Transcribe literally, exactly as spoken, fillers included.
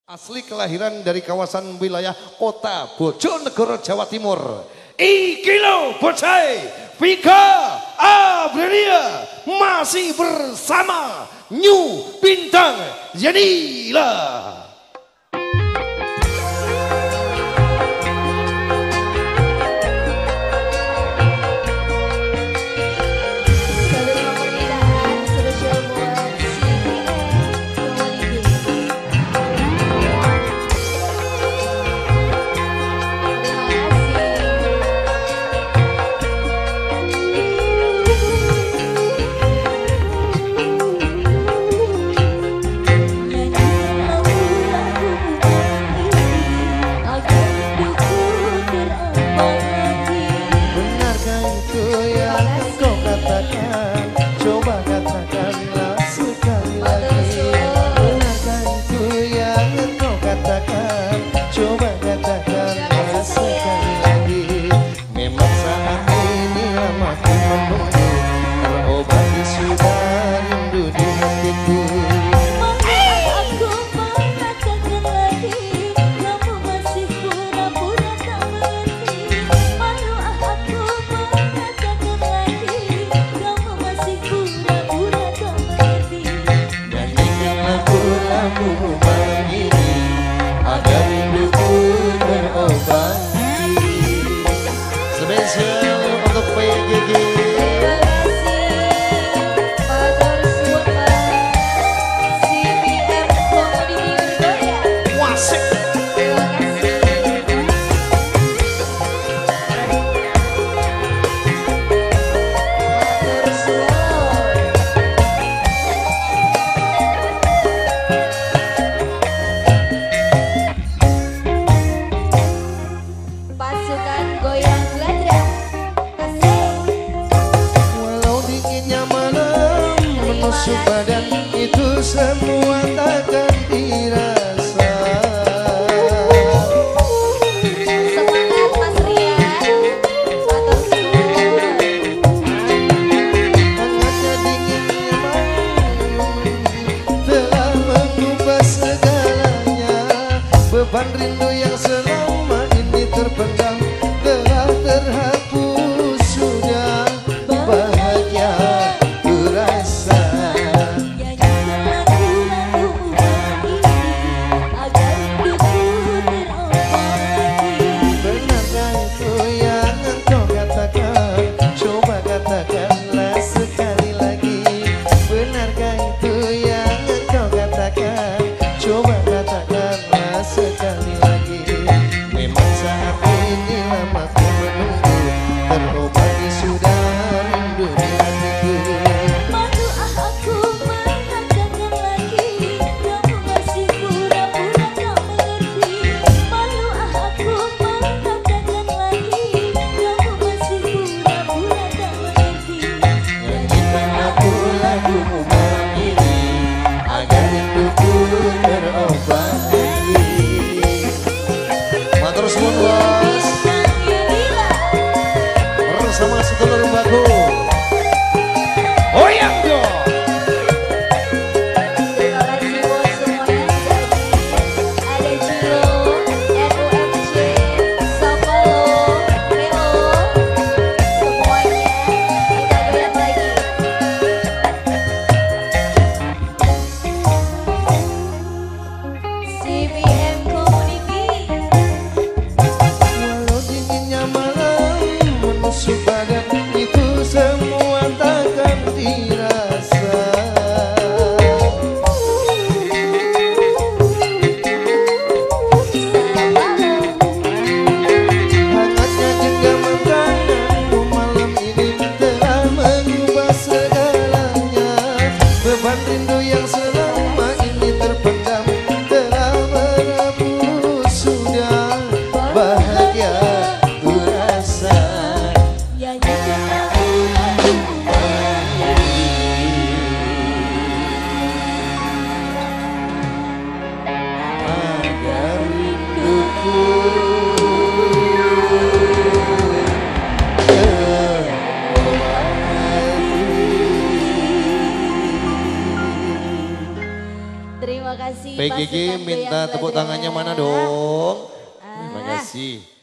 Asli kelahiran dari kawasan wilayah kota Bojonegoro, Jawa Timur. Iki lo bocai Vika Aprilia masih bersama New Bintang Yanila. Badan itu semua takkan dirasa. Semangat Mas Rian, atur Hangatnya dinginnya malam telah mengubah segalanya. Beban rindu yang selama ini terpendam telah terhapus sudah. Bahagia kurasa. Coba katakanlah sekali lagi. Baik Gigi, minta tepuk tangannya mana dong? Terima Ah. kasih.